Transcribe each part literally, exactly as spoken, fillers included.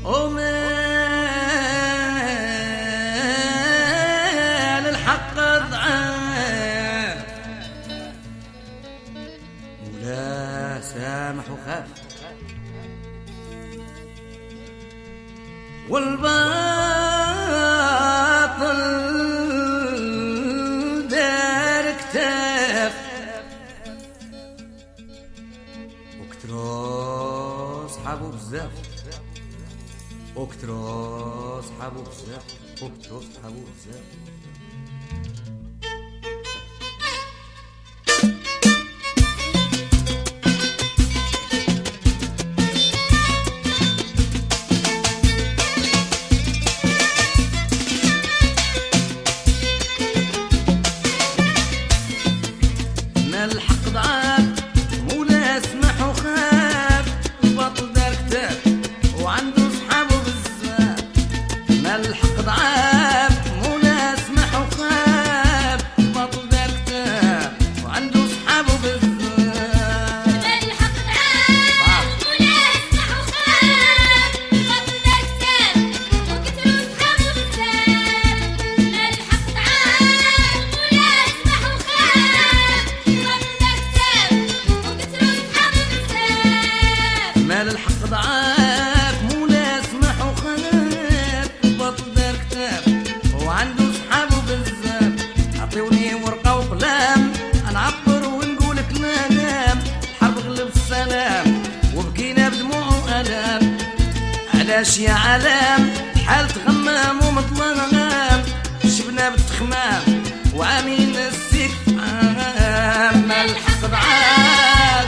ومال الحق ضعاف ولا سامح وخاف والباطل دار كتاف وكترو صحابو بزاف وكترو صحابو بزاف وكترو صحابو بزاف الحق ضعاف ولا سمح وخاف بطل دار كتاب وعنده صحابه بزاف. ما الحق ضعاف ولا سمح وخاف بطل دار كتاب وعنده صحابه بزاف. ما الحق ضعاف ولا سمح وخاف بطل دار كتاب وكتروا صحابه بزاف. ما الحق ضعاف ولا سمح وخاف مال الحق ضعاف مولا سمح وخاف بطل دار كتاب وعنده صحابه بزاف. عطيوني ورقه وقلام نعبر ونقول كلام حرب غلب السلام وبكينا بدموع والام. علاش يا علام حال تغمام ومظلام شبنا بالتخمام وعامين السيف عام. مال الحق ضعاف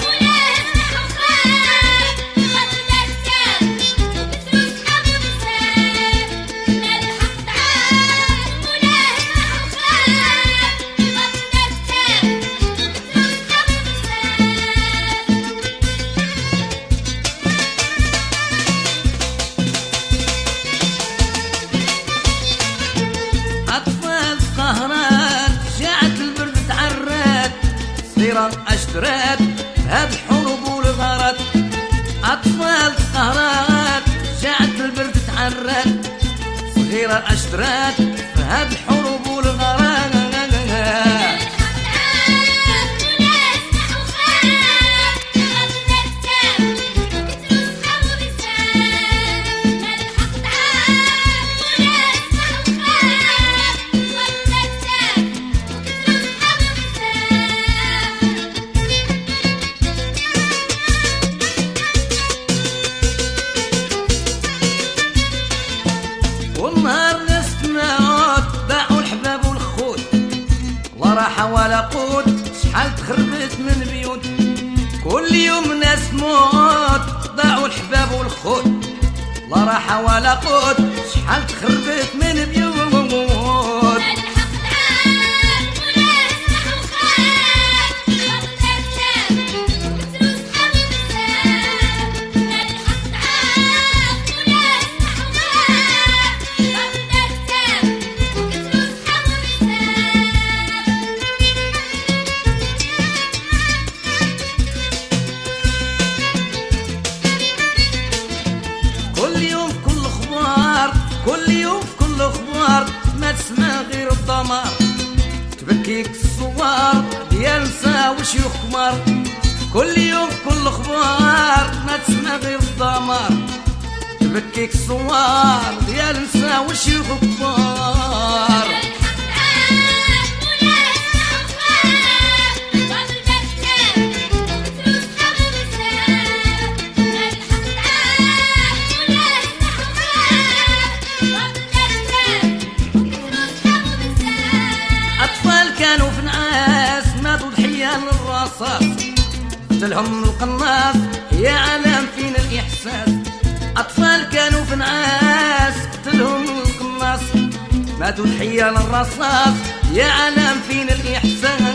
اشترات هاد الحروب والغارات. اطفال قهرات جاعت البرد تعرات صغيرة اشترات هاد الحروب والغارات. والنهار ناس تموت باعوا الحباب والخوت لا راحة ولا قوت شحال تخربت من بيوت. كل يوم ناس تموت ضاعوا الحباب والخوت لا راحة ولا قوت شحال تخربت من بيوت. كل يوم في كل اخبار كل يوم في كل اخبار ما تسمع غير الدمار. تبكيك الصوار ديال نسا وشيوخ كبار. كل يوم في كل اخبار ما تسمع غير الدمار. تبكيك الصوار ديال نسا وشيوخ كبار. كانوا في نعاس ماتوا ضحية للرصاص قتلهم القناص يا عالم فين الإحساس. أطفال كانوا في نعاس قتلهم القناص ماتوا ضحية للرصاص يا عالم فين الإحساس.